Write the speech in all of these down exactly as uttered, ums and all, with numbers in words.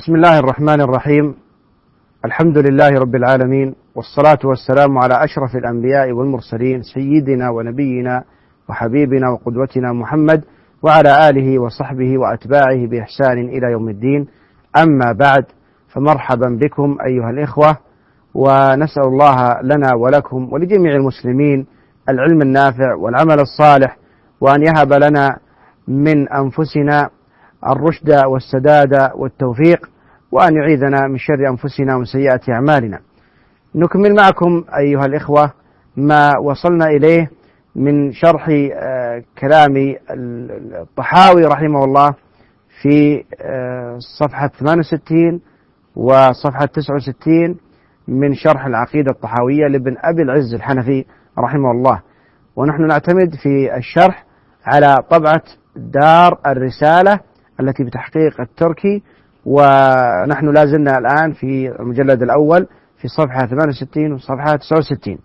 بسم الله الرحمن الرحيم. الحمد لله رب العالمين، والصلاة والسلام على أشرف الأنبياء والمرسلين، سيدنا ونبينا وحبيبنا وقدوتنا محمد وعلى آله وصحبه وأتباعه بإحسان إلى يوم الدين. أما بعد، فمرحبا بكم أيها الإخوة، ونسأل الله لنا ولكم ولجميع المسلمين العلم النافع والعمل الصالح، وأن يهب لنا من أنفسنا الرشد والسداد والتوفيق، وأن يعيذنا من شر أنفسنا ومن سيئات أعمالنا. نكمل معكم أيها الإخوة ما وصلنا إليه من شرح كلام الطحاوي رحمه الله في صفحة ثمانية وستين وصفحة تسعة وستين من شرح العقيدة الطحاوية لابن أبي العز الحنفي رحمه الله. ونحن نعتمد في الشرح على طبعة دار الرسالة التي بتحقيق التركي، ونحن لازلنا الآن في المجلد الأول في صفحة ثمانية وستين وصفحة تسعة وستين.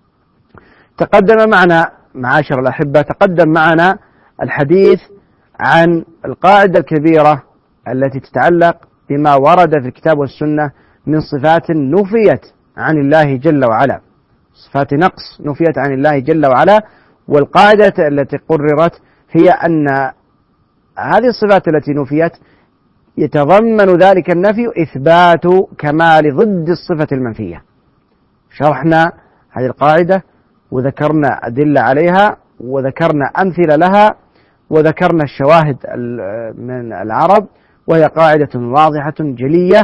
تقدم معنا معاشر الأحبة تقدم معنا الحديث عن القاعدة الكبيرة التي تتعلق بما ورد في الكتاب والسنة من صفات نفيت عن الله جل وعلا، صفات نقص نفيت عن الله جل وعلا. والقاعدة التي قررت هي أن هذه الصفات التي نفيت يتضمن ذلك النفي إثبات كمال ضد الصفة المنفية. شرحنا هذه القاعدة وذكرنا أدلة عليها وذكرنا أمثلة لها وذكرنا الشواهد من العرب، وهي قاعدة واضحة جلية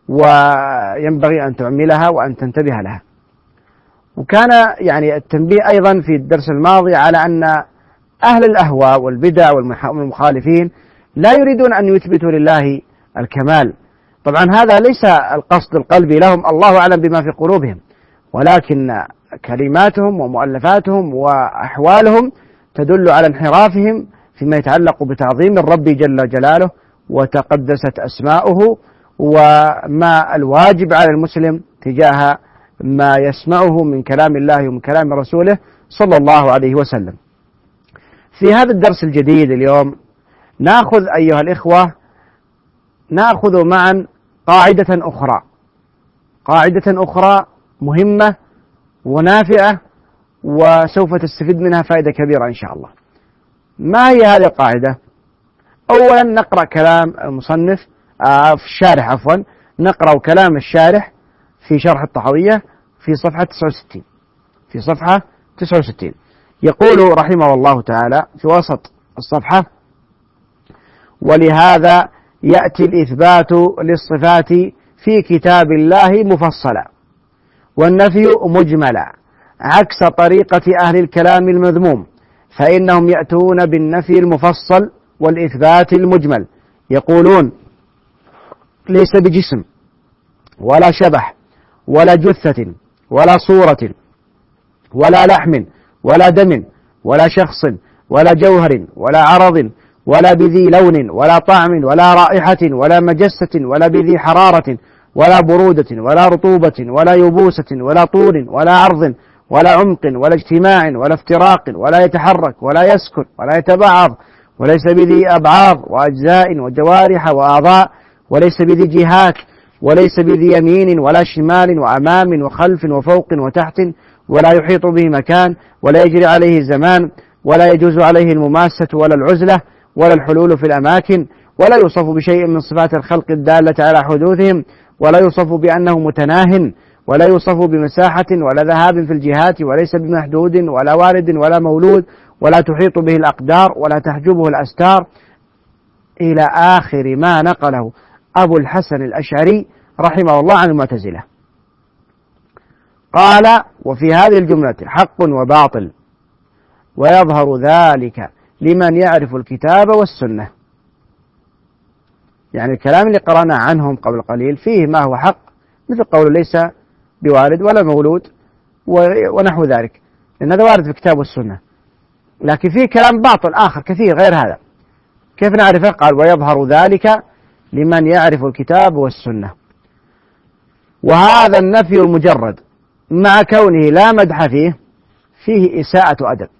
وينبغي أن تعملها وأن تنتبه لها. وكان يعني التنبيه أيضا في الدرس الماضي على أن أهل الأهواء والبدع والمخالفين لا يريدون أن يثبتوا لله الكمال. طبعا هذا ليس القصد القلبي لهم، الله أعلم بما في قلوبهم، ولكن كلماتهم ومؤلفاتهم وأحوالهم تدل على انحرافهم فيما يتعلق بتعظيم الرب جل جلاله وتقدست أسماؤه، وما الواجب على المسلم تجاه ما يسمعه من كلام الله ومن كلام رسوله صلى الله عليه وسلم. في هذا الدرس الجديد اليوم نأخذ أيها الإخوة نأخذ معا قاعدة أخرى قاعدة أخرى مهمة ونافعة، وسوف تستفيد منها فائدة كبيرة إن شاء الله. ما هي هذه القاعدة؟ أولا نقرأ كلام المصنف آه في الشارح عفوا نقرأ كلام الشارح في شرح الطحاوية في صفحة تسعة وستين في صفحة تسعة وستين يقول رحمه الله تعالى في وسط الصفحة: ولهذا يأتي الإثبات للصفات في كتاب الله مفصلا، والنفي مجملا، عكس طريقة أهل الكلام المذموم، فإنهم يأتون بالنفي المفصل والإثبات المجمل، يقولون ليس بجسم ولا شبح ولا جثة ولا صورة ولا لحم ولا دم ولا شخص ولا جوهر ولا عرض ولا بذي لون ولا طعم ولا رائحة ولا مجسة ولا بذي حرارة ولا برودة ولا رطوبة ولا يبوسة ولا طول ولا عرض ولا عمق ولا اجتماع ولا افتراق ولا يتحرك ولا يسكن ولا يتبعض، وليس بذي أبعاض وأجزاء وجوارح وأعضاء، وليس بذي جهات، وليس بذي يمين ولا شمال وأمام وخلف وفوق وتحت، ولا يحيط به مكان، ولا يجري عليه زمان، ولا يجوز عليه المماسة ولا العزلة ولا الحلول في الأماكن، ولا يوصف بشيء من صفات الخلق الدالة على حدوثهم، ولا يوصف بأنه متناه، ولا يوصف بمساحة ولا ذهاب في الجهات، وليس بمحدود ولا والد ولا مولود، ولا تحيط به الأقدار ولا تحجبه الأستار، إلى آخر ما نقله أبو الحسن الأشعري رحمه الله عن المعتزلة. قال: وفي هذه الجملة حق وباطل، ويظهر ذلك لمن يعرف الكتاب والسنة. يعني الكلام اللي قرأنا عنهم قبل قليل فيه ما هو حق، مثل قول ليس بوالد ولا مولود ونحو ذلك، لأن هذا وارد في الكتاب والسنة. لكن فيه كلام باطل آخر كثير غير هذا، كيف نعرفه؟ قال: ويظهر ذلك لمن يعرف الكتاب والسنة. وهذا النفي المجرد مع كونه لا مدح فيه فيه إساءة أدب.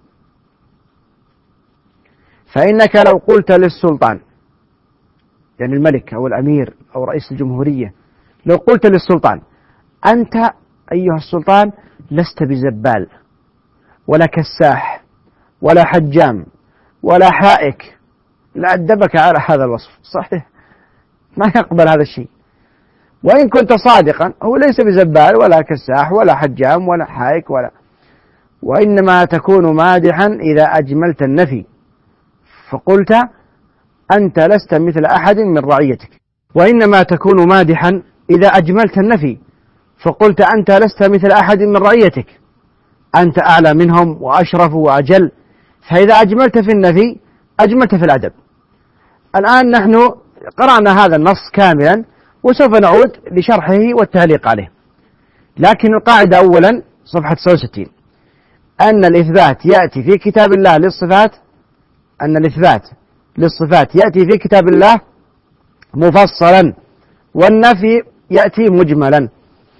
فإنك لو قلت للسلطان، يعني الملك أو الأمير أو رئيس الجمهورية، لو قلت للسلطان: أنت أيها السلطان لست بزبال ولا كساح ولا حجام ولا حائك، لأدبك على هذا الوصف. صحيح، ما يقبل هذا الشيء. وإن كنت صادقا، هو ليس بزبال ولا كساح ولا حجام ولا حائك ولا، وإنما تكون مادحا إذا أجملت النفي فقلت: أنت لست مثل أحد من رعيتك. وإنما تكون مادحا إذا أجملت النفي فقلت: أنت لست مثل أحد من رعيتك، أنت أعلى منهم وأشرف وأجل. فإذا أجملت في النفي أجملت في الأدب. الآن نحن قرأنا هذا النص كاملا، وسوف نعود لشرحه والتعليق عليه. لكن القاعدة أولا صفحة تسعة وستين: أن الإثبات يأتي في كتاب الله للصفات أن الإثبات للصفات يأتي في كتاب الله مفصلا، والنفي يأتي مجملا.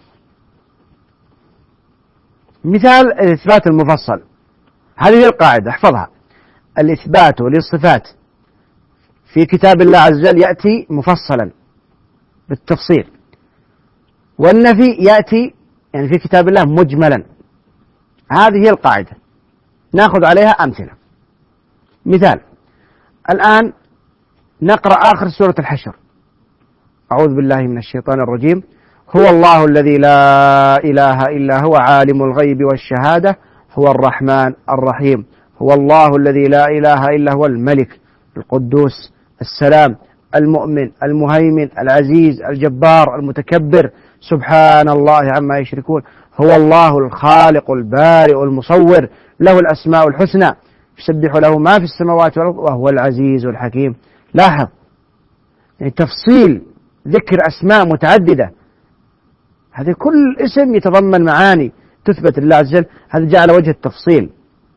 مثال الإثبات المفصل، هذه القاعدة احفظها: الإثبات للصفات في كتاب الله عز وجل يأتي مفصلا بالتفصيل، والنفي يأتي يعني في كتاب الله مجملا. هذه هي القاعدة، نأخذ عليها أمثلة. مثال: الآن نقرأ آخر سورة الحشر: أعوذ بالله من الشيطان الرجيم، هو الله الذي لا إله إلا هو عالم الغيب والشهادة هو الرحمن الرحيم، هو الله الذي لا إله إلا هو الملك القدوس السلام المؤمن المهيمن العزيز الجبار المتكبر، سبحان الله عما يشركون، هو الله الخالق البارئ المصور، له الأسماء الحسنى، يسبح له ما في السماوات والأرض وهو العزيز الحكيم. لاحظ يعني تفصيل ذكر أسماء متعددة، هذه كل اسم يتضمن معاني تثبت لله عز وجل، هذا جعل وجه التفصيل.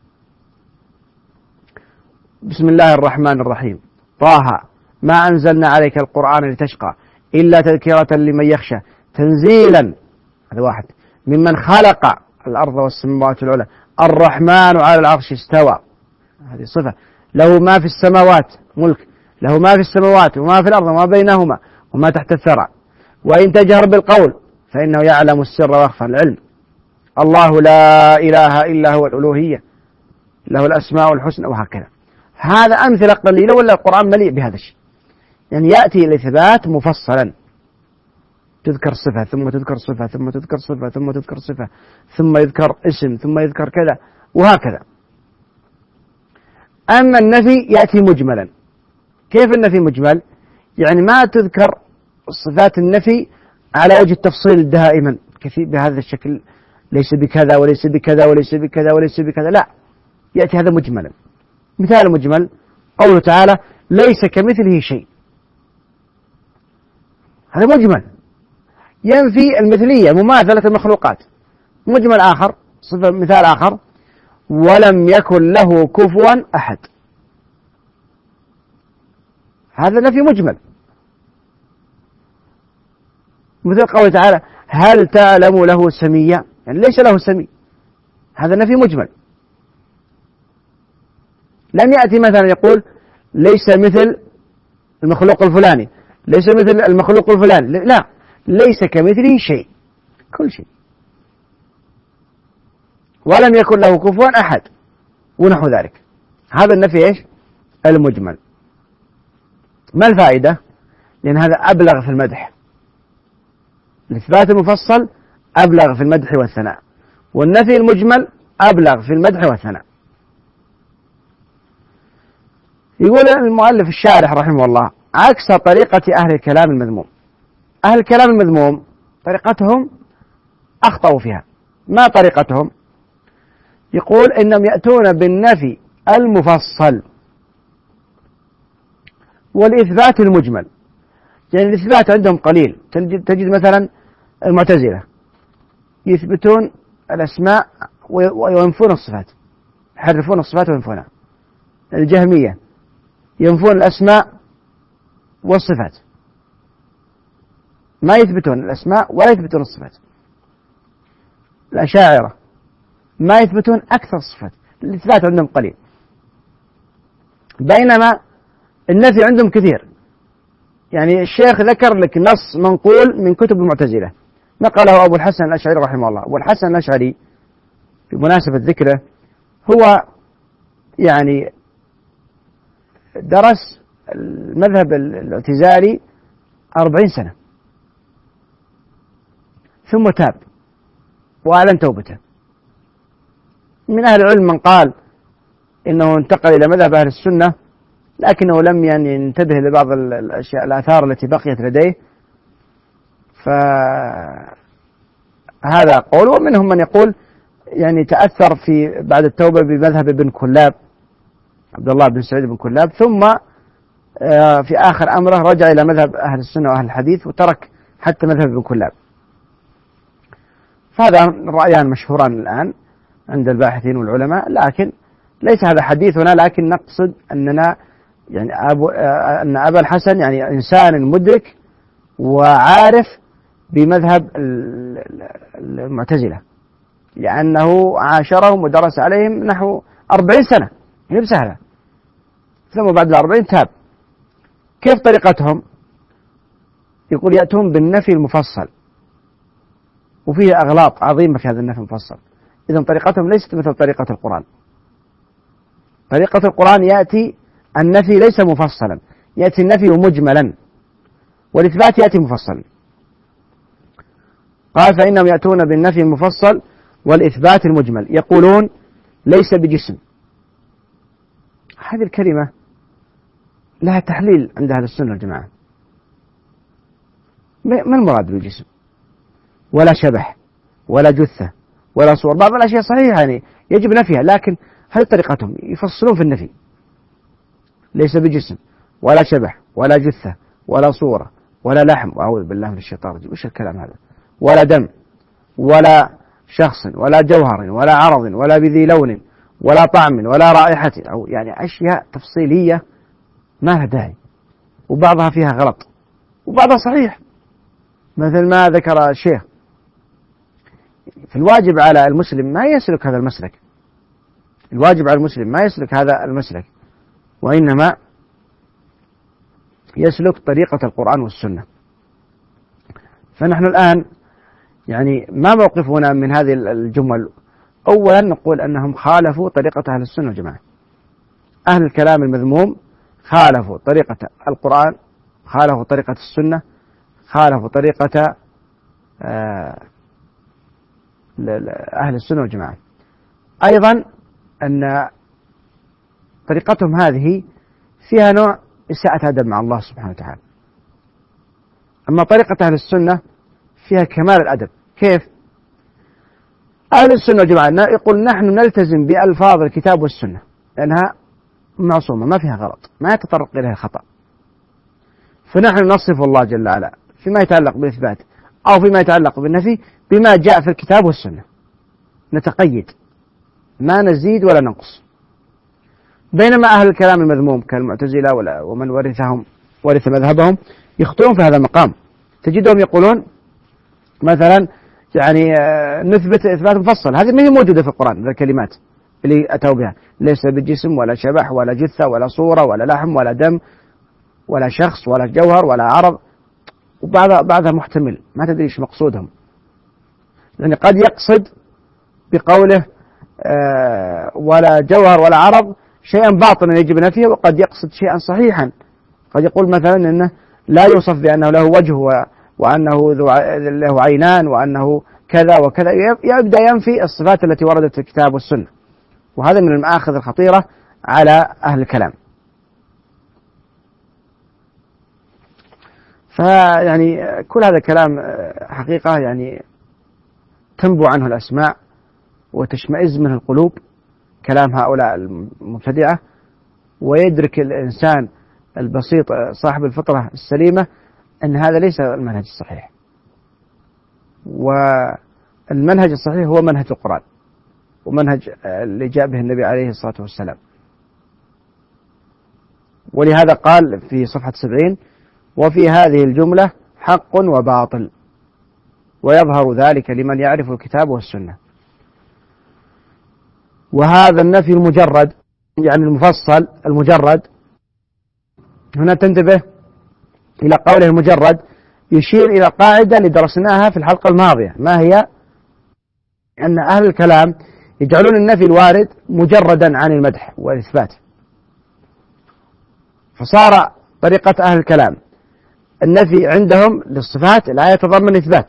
بسم الله الرحمن الرحيم، طه ما أنزلنا عليك القرآن لتشقى إلا تذكرة لمن يخشى تنزيلا، هذا واحد، ممن خلق الأرض والسماوات العلى، الرحمن على العرش استوى، هذه صفة، له ما في السماوات ملك، له ما في السماوات وما في الأرض وما بينهما وما تحت الثرى، وإن تجهر بالقول فإنه يعلم السر وأخفى العلم، الله لا إله إلا هو الألوهية، له الأسماء الحسنى، وهكذا. هذا أمثلة قليلة، ولا القرآن مليء بهذا الشيء. يعني يأتي الإثبات مفصلا، تذكر صفة ثم تذكر صفة ثم تذكر صفة ثم تذكر صفة ثم يذكر اسم ثم يذكر كذا وهكذا. أما النفي يأتي مجملا. كيف النفي مجمل؟ يعني ما تذكر صفات النفي على وجه التفصيل دائما كثير بهذا الشكل، ليس بكذا وليس بكذا وليس بكذا وليس بكذا، لا، يأتي هذا مجملا. مثال مجمل قوله تعالى: ليس كمثله شيء، هذا مجمل ينفي المثلية مماثلة المخلوقات. مجمل آخر، صفة مثال آخر: ولم يكن له كفوا أحد، هذا نفي مجمل. مثل قوله تعالى: هل تعلم له سميا، يعني ليس له سمي، هذا نفي مجمل. لم يأتي مثلا يقول ليس مثل المخلوق الفلاني، ليس مثل المخلوق الفلاني، لا، ليس كمثله شيء، كل شيء. ولم يكن له كفوا أحد ونحو ذلك. هذا النفي إيش؟ المجمل. ما الفائدة؟ لأن هذا أبلغ في المدح. الإثبات المفصل أبلغ في المدح والثناء، والنفي المجمل أبلغ في المدح والثناء. يقول المؤلف الشارح رحمه الله: عكس طريقة أهل الكلام المذموم. أهل الكلام المذموم طريقتهم أخطأوا فيها. ما طريقتهم؟ يقول إنهم يأتون بالنفي المفصل والإثبات المجمل. يعني الإثبات عندهم قليل، تجد مثلا المعتزلة يثبتون الأسماء وينفون الصفات، يحرفون الصفات وينفونها. الجهمية ينفون الأسماء والصفات، ما يثبتون الأسماء ولا يثبتون الصفات. الأشاعرة ما يثبتون أكثر الصفات، الإثبات عندهم قليل، بينما النفي عندهم كثير، يعني الشيخ ذكر لك نص منقول من كتب المعتزلة نقله أبو الحسن الأشعري رحمه الله. أبو الحسن الأشعري بمناسبة ذكره هو يعني درس المذهب الاعتزالي أربعين سنة ثم تاب وأعلن توبته. من أهل العلم من قال إنه انتقل إلى مذهب أهل السنة لكنه لم يعني ينتبه لبعض الأشياء الآثار التي بقيت لديه، فهذا قول. ومنهم من يقول يعني تأثر في بعد التوبة بمذهب ابن كلاب، عبد الله بن سعيد بن كلاب، ثم في آخر أمره رجع إلى مذهب أهل السنة وأهل الحديث وترك حتى مذهب ابن كلاب. فهذا رأيان مشهوران الآن عند الباحثين والعلماء، لكن ليس هذا حديثنا، لكن نقصد أننا يعني أبو أن أبا الحسن يعني إنسان مدرك وعارف بمذهب المعتزلة، لأنه عاشرهم ودرس عليهم نحو أربعين سنة، هي بسهلة. ثم بعد الأربعين تاب. كيف طريقتهم؟ يقول يأتون بالنفي المفصل، وفيه أغلاط عظيمة في هذا النفي المفصل. إذن طريقتهم ليست مثل طريقة القرآن. طريقة القرآن يأتي النفي ليس مفصلا، يأتي النفي مجملا، والإثبات يأتي مفصلا. قال فإنهم يأتون بالنفي المفصل والإثبات المجمل، يقولون ليس بجسم. هذه الكلمة لها تحليل عند أهل السنة والجماعة. ما المراد بالجسم؟ ولا شبح ولا جثة ولا صور. بعض الأشياء صحيحة يعني يجب نفيها، لكن هذه طريقتهم يفصلون في النفي. ليس بجسم ولا شبح ولا جثة ولا صورة ولا لحم، وأعوذ بالله من الشيطان الرجيم، وش الكلام هذا؟ ولا دم ولا شخص ولا جوهر ولا عرض ولا بذي لون ولا طعم ولا رائحة، أو يعني أشياء تفصيلية ما لها داعي، وبعضها فيها غلط وبعضها صحيح. مثل ما ذكر الشيخ، فالواجب على المسلم ما يسلك هذا المسلك، الواجب على المسلم ما يسلك هذا المسلك، وإنما يسلك طريقة القرآن والسنة. فنحن الآن يعني ما موقفنا من هذه الجمل؟ أولا نقول أنهم خالفوا طريقة أهل السنة والجماعة. أهل الكلام المذموم خالفوا طريقة القرآن، خالفوا طريقة السنة، خالفوا طريقة أهل السنة والجماعة. أيضا أن طريقتهم هذه فيها نوع إساءة أدب مع الله سبحانه وتعالى. أما طريقة أهل السنة فيها كمال الأدب. كيف؟ أهل السنة والجماعة يقول نحن نلتزم بألفاظ الكتاب والسنة لأنها معصومة ما فيها غلط، ما يتطرق إليها خطأ. فنحن نصف الله جل وعلا فيما يتعلق بالإثبات أو فيما يتعلق بالنفي بما جاء في الكتاب والسنة، نتقيد ما نزيد ولا ننقص. بينما أهل الكلام المذموم كالمعتزلة ومن ورثهم ورث مذهبهم يخطئون في هذا المقام. تجدهم يقولون مثلا يعني نثبت إثبات مفصل، هذه ما هي موجودة في القرآن. الكلمات اللي أتوا بها ليس بجسم ولا شبح ولا جثة ولا صورة ولا لحم ولا دم ولا شخص ولا جوهر ولا عرض، وبعضها بعضها محتمل ما تدري ايش مقصودهم. يعني قد يقصد بقوله آه ولا جوهر ولا عرض شيئا باطنا يجب نفيه، وقد يقصد شيئا صحيحا. قد يقول مثلا انه لا يوصف بانه له وجه وانه له عينان وانه كذا وكذا، يبدا ينفي الصفات التي وردت في الكتاب والسنه، وهذا من المآخذ الخطيرة على أهل الكلام. فيعني كل هذا الكلام حقيقة يعني تنبو عنه الأسماع وتشمئز منه القلوب، كلام هؤلاء المبتدعة، ويدرك الإنسان البسيط صاحب الفطرة السليمة أن هذا ليس المنهج الصحيح. والمنهج الصحيح هو منهج القرآن ومنهج اللي جاء به النبي عليه الصلاة والسلام. ولهذا قال في صفحة سبعين: وفي هذه الجملة حق وباطل ويظهر ذلك لمن يعرف الكتاب والسنة. وهذا النفي المجرد يعني المفصل المجرد، هنا تنتبه إلى قوله مجرد يشير إلى قاعدة لدرسناها في الحلقة الماضية، ما هي؟ أن أهل الكلام يجعلون النفي الوارد مجردا عن المدح والإثبات، فصار طريقة أهل الكلام النفي عندهم للصفات لا يتضمن إثبات،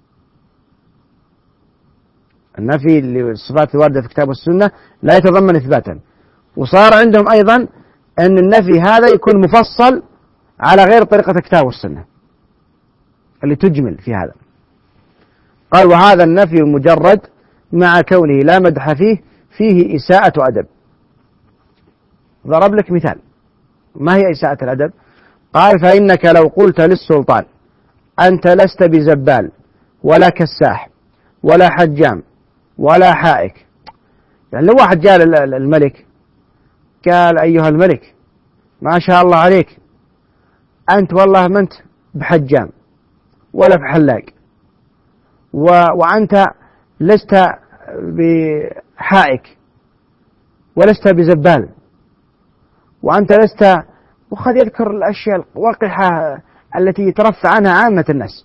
النفي للصفات الواردة في كتاب والسنة لا يتضمن إثباتا، وصار عندهم أيضا أن النفي هذا يكون مفصل على غير طريقة الكتاب والسنة اللي تجمل في هذا. قال وهذا النفي المجرد مع كونه لا مدح فيه فيه إساءة أدب. ضرب لك مثال، ما هي إساءة الأدب؟ قال فإنك لو قلت للسلطان أنت لست بزبال ولا كساح ولا حجام ولا حائك، يعني لو واحد جاء الملك قال أيها الملك ما شاء الله عليك أنت والله ما أنت بحجام ولا بحلاق و... وأنت لست بحائك ولست بزبال وأنت لست، وقد يذكر الأشياء الوقحة التي يترفع عنها عامة الناس.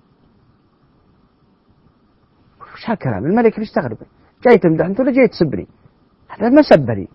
وش هالكلام؟ الملك بيستغرب، جاي تمدح أنت ولا جاي تسبني؟ هذا ما سبني،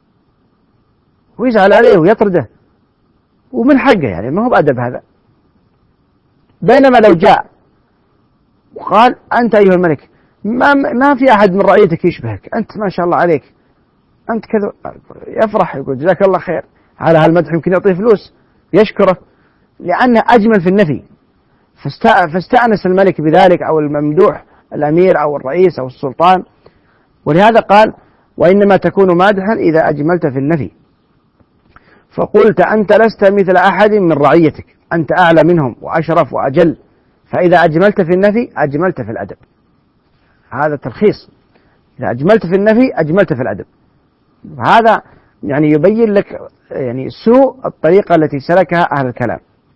ويزعل عليه ويطرده، ومن حقه يعني ما هو بأدب هذا. بينما لو جاء وقال أنت أيها الملك ما ما في أحد من رعيتك يشبهك، أنت ما شاء الله عليك أنت كذا، يفرح يقول جزاك الله خير على هالمدح، يمكن يعطيه فلوس يشكره لأنه أجمل في النفي، فاستأنس الملك بذلك أو الممدوح الأمير أو الرئيس أو السلطان. ولهذا قال وإنما تكون مادحا إذا أجملت في النفي، فقلت أنت لست مثل أحد من رعيتك، أنت أعلى منهم وأشرف وأجل، فإذا أجملت في النفي أجملت في الأدب. هذا تلخيص، إذا أجملت في النفي أجملت في الأدب. هذا يعني يبين لك يعني سوء الطريقة التي سلكها أهل الكلام.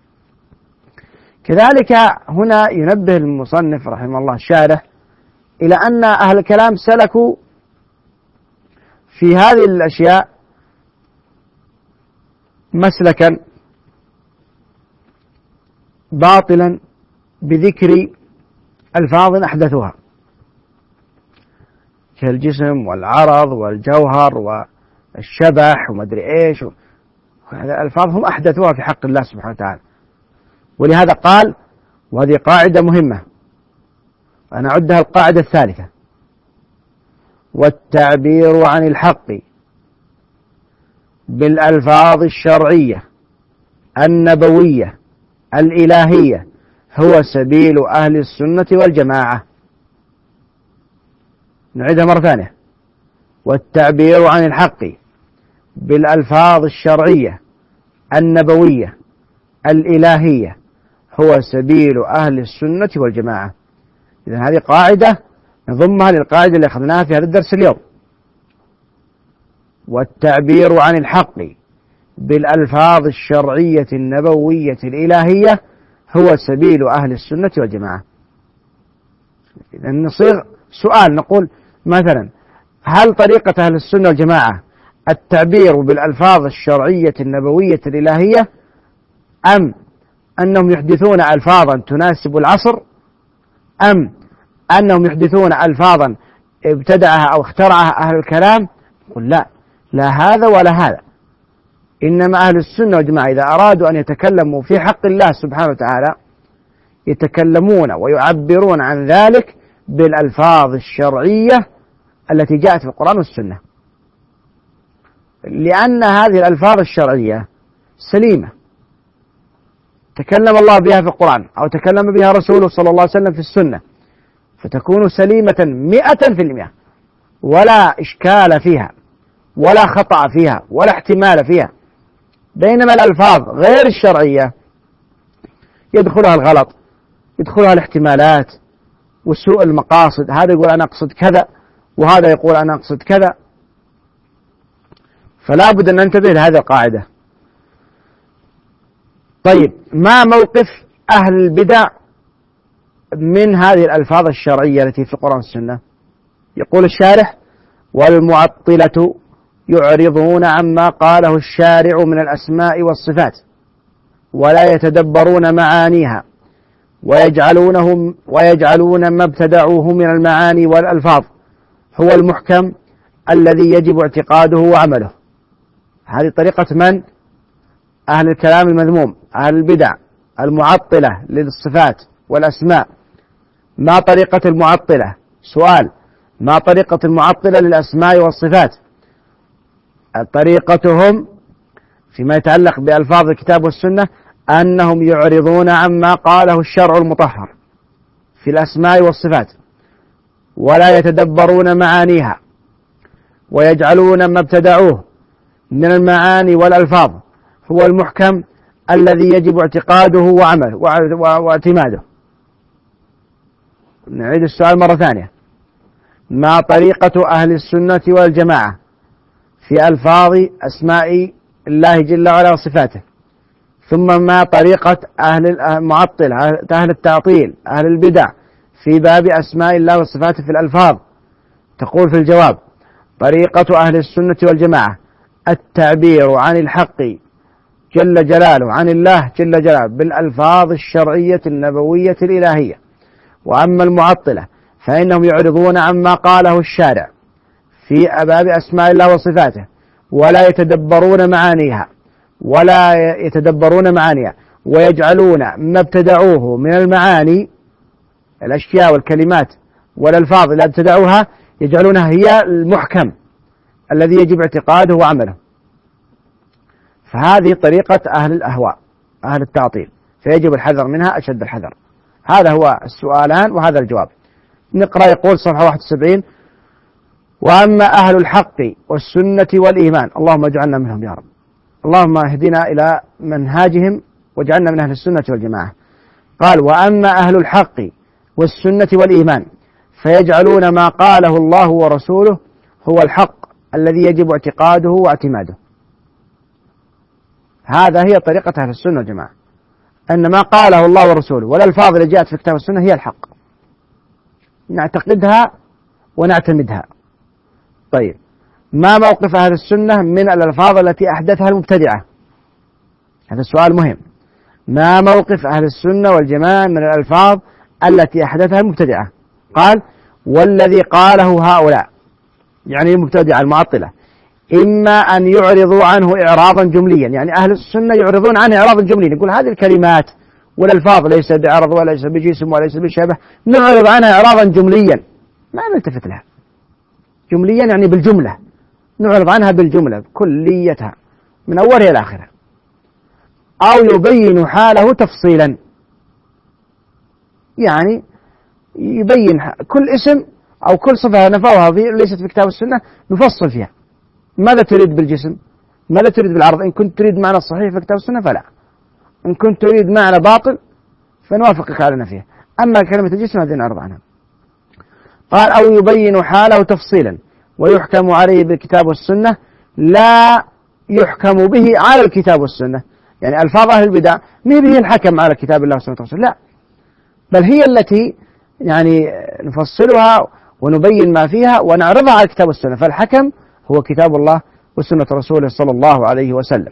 كذلك هنا ينبه المصنف رحمه الله الشارح إلى أن أهل الكلام سلكوا في هذه الأشياء مسلكا باطلا بذكر ألفاظ أحدثوها كالجسم والعرض والجوهر والشبح ومدري إيش، هذه ألفاظ هم أحدثوها في حق الله سبحانه وتعالى. ولهذا قال وهذه قاعدة مهمة أنا أعدها القاعدة الثالثة: والتعبير عن الحق بالألفاظ الشرعية النبوية الإلهية هو سبيل أهل السنة والجماعة. نعيدها مرة ثانية: والتعبير عن الحق بالألفاظ الشرعية النبوية الإلهية هو سبيل أهل السنة والجماعة. إذن هذه قاعدة نضمها للقاعدة اللي أخذناها في هذا الدرس اليوم: والتعبير عن الحق بالألفاظ الشرعية النبوية الإلهية هو سبيل أهل السنة والجماعة. إذن نصيغ سؤال نقول مثلا: هل طريقة أهل السنة والجماعة التعبير بالألفاظ الشرعية النبوية الإلهية، أم أنهم يحدثون ألفاظا تناسب العصر، أم أنهم يحدثون ألفاظا ابتدعها أو اخترعها أهل الكلام؟ قل لا، لا هذا ولا هذا. إنما أهل السنة والجماعة إذا أرادوا أن يتكلموا في حق الله سبحانه وتعالى يتكلمون ويعبرون عن ذلك بالألفاظ الشرعية التي جاءت في القرآن والسنة، لأن هذه الألفاظ الشرعية سليمة تكلم الله بها في القرآن أو تكلم بها رسوله صلى الله عليه وسلم في السنة، فتكون سليمة مئة في المئة، ولا إشكال فيها ولا خطأ فيها ولا احتمال فيها. بينما الألفاظ غير الشرعية يدخلها الغلط، يدخلها الاحتمالات وسوء المقاصد، هذا يقول أنا أقصد كذا وهذا يقول أنا أقصد كذا. فلا بد أن ننتبه لهذه القاعدة. طيب، ما موقف أهل البدع من هذه الألفاظ الشرعية التي في القرآن والسنة؟ يقول الشارح: والمعطلة يعرضون عما قاله الشارع من الأسماء والصفات ولا يتدبرون معانيها ويجعلونه ويجعلون ما ابتدعوه من المعاني والألفاظ هو المحكم الذي يجب اعتقاده وعمله. هذه طريقة من؟ أهل الكلام المذموم، أهل البدع المعطلة للصفات والأسماء. ما طريقة المعطلة؟ سؤال، ما طريقة المعطلة للأسماء والصفات؟ طريقتهم فيما يتعلق بألفاظ الكتاب والسنة أنهم يعرضون عما قاله الشرع المطهر في الأسماء والصفات ولا يتدبرون معانيها ويجعلون ما ابتدعوه من المعاني والألفاظ هو المحكم الذي يجب اعتقاده وعمله واعتماده. نعيد السؤال مرة ثانية، ما طريقة أهل السنة والجماعة في ألفاظ أسماء الله جل وعلا وصفاته؟ ثم ما طريقة أهل المعطل، أهل التعطيل، أهل البدع في باب أسماء الله وصفاته في الألفاظ؟ تقول في الجواب: طريقة أهل السنة والجماعة التعبير عن الحق جل جلاله، عن الله جل جلاله، بالألفاظ الشرعية النبوية الإلهية. وأما المعطلة فإنهم يعرضون عما قاله الشارع في أبواب أسماء الله وصفاته ولا يتدبرون معانيها ولا يتدبرون معانيها ويجعلون ما ابتدعوه من المعاني، الأشياء والكلمات والألفاظ اللي ابتدعوها، يجعلونها هي المحكم الذي يجب اعتقاده وعمله. فهذه طريقة أهل الأهواء، أهل التعطيل، فيجب الحذر منها أشد الحذر. هذا هو السؤالان وهذا الجواب. نقرأ. يقول صفحة واحد وسبعين: وأما أهل الحق والسنة والإيمان، اللهم اجعلنا منهم يا رب، اللهم اهدنا إلى منهاجهم واجعلنا من أهل السنة والجماعة. قال: وأما أهل الحق والسنة والإيمان فيجعلون ما قاله الله ورسوله هو الحق الذي يجب اعتقاده واعتماده. هذا هي طريقة أهل السنة والجماعة، أن ما قاله الله ورسوله والألفاظ التي جاءت في الكتاب والسنة هي الحق، نعتقدها ونعتمدها. طيب، ما موقف أهل السنة من الألفاظ التي أحدثها المبتدعة؟ هذا السؤال مهم. ما موقف أهل السنة والجماعة من الألفاظ التي أحدثها المبتدعة؟ قال: والذي قاله هؤلاء، يعني المبتدعة المعطلة، إما أن يعرضوا عنه إعراضا جمليا، يعني أهل السنة يعرضون عنه إعراضا جمليا، يقول هذه الكلمات والألفاظ ليس بعرض وليس بجسم وليس بشبه، نعرض عنها إعراضا جمليا ما نلتفت لها. جمليا يعني بالجملة، نعرض عنها بالجملة كليتها من أولها إلى آخرها. أو يبين حاله تفصيلا، يعني يبين كل اسم أو كل صفة نفوها ليست في كتاب السنة نفصل فيها. ماذا تريد بالجسم؟ ماذا تريد بالعرض؟ إن كنت تريد معنى الصحيح في كتاب السنة فلا، إن كنت تريد معنى باطل فنوافقك على نفيه. أما كلمة الجسم هذه نعرض عنها. قال: أو يبين حاله تفصيلا ويحكم عليه بالكتاب والسنة، لا يحكم به على الكتاب والسنة. يعني ألفاظ أهل البدع ما هي الحكم على كتاب الله والسنة والرسول، لا، بل هي التي يعني نفصلها ونبين ما فيها ونعرضها على الكتاب والسنة. فالحكم هو كتاب الله وسنة رسوله صلى الله عليه وسلم.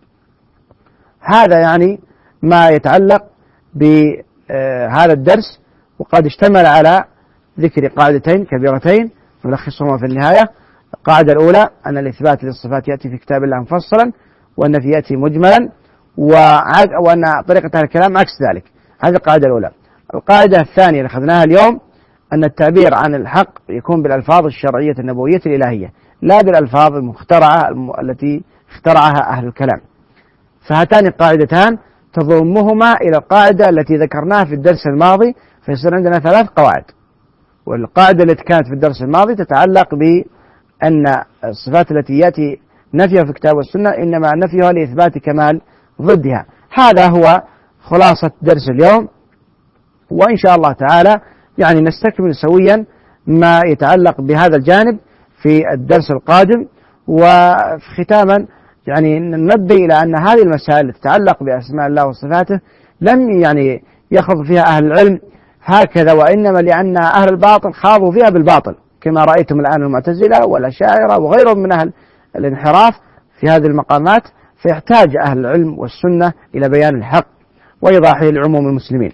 هذا يعني ما يتعلق بهذا الدرس، وقد اشتمل على ذكر قاعدتين كبيرتين نلخصهما في النهاية. القاعدة الأولى أن الإثبات للصفات يأتي في كتاب الله مفصلا، والنفي يأتي مجملا، وأن طريقة هذا الكلام عكس ذلك. هذه القاعدة الأولى. القاعدة الثانية اللي أخذناها اليوم أن التعبير عن الحق يكون بالألفاظ الشرعية النبوية الإلهية، لا بالألفاظ المخترعة التي اخترعها أهل الكلام. فهاتان القاعدتان تضمهما إلى القاعدة التي ذكرناها في الدرس الماضي، فيصير عندنا ثلاث قواعد. والقاعدة التي كانت في الدرس الماضي تتعلق بأن الصفات التي يأتي نفيها في الكتاب والسنة إنما نفيها لإثبات كمال ضدها. هذا هو خلاصة درس اليوم، وإن شاء الله تعالى يعني نستكمل سويا ما يتعلق بهذا الجانب في الدرس القادم. وختاما يعني ننبه إلى أن هذه المسائل التي تتعلق بأسماء الله وصفاته لم يعني يخوض فيها أهل العلم هكذا، وإنما لأن أهل الباطل خاضوا فيها بالباطل، كما رأيتم الآن المعتزلة والأشاعرة وغيرهم من أهل الانحراف في هذه المقامات. فيحتاج أهل العلم والسنة إلى بيان الحق وإيضاحه لعموم المسلمين.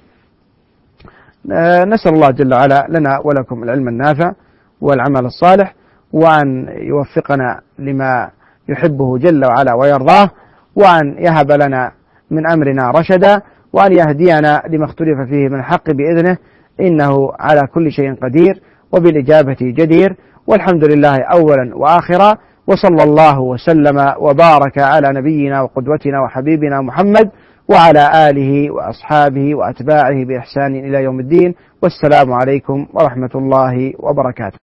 نسأل الله جل وعلا لنا ولكم العلم النافع والعمل الصالح، وأن يوفقنا لما يحبه جل وعلا ويرضاه، وأن يهب لنا من أمرنا رشدا، وأن يهدينا لما اختلف فيه من الحق بإذنه، إنه على كل شيء قدير وبالإجابة جدير. والحمد لله أولا وآخرا، وصلى الله وسلم وبارك على نبينا وقدوتنا وحبيبنا محمد وعلى آله وأصحابه وأتباعه بإحسان إلى يوم الدين. والسلام عليكم ورحمة الله وبركاته.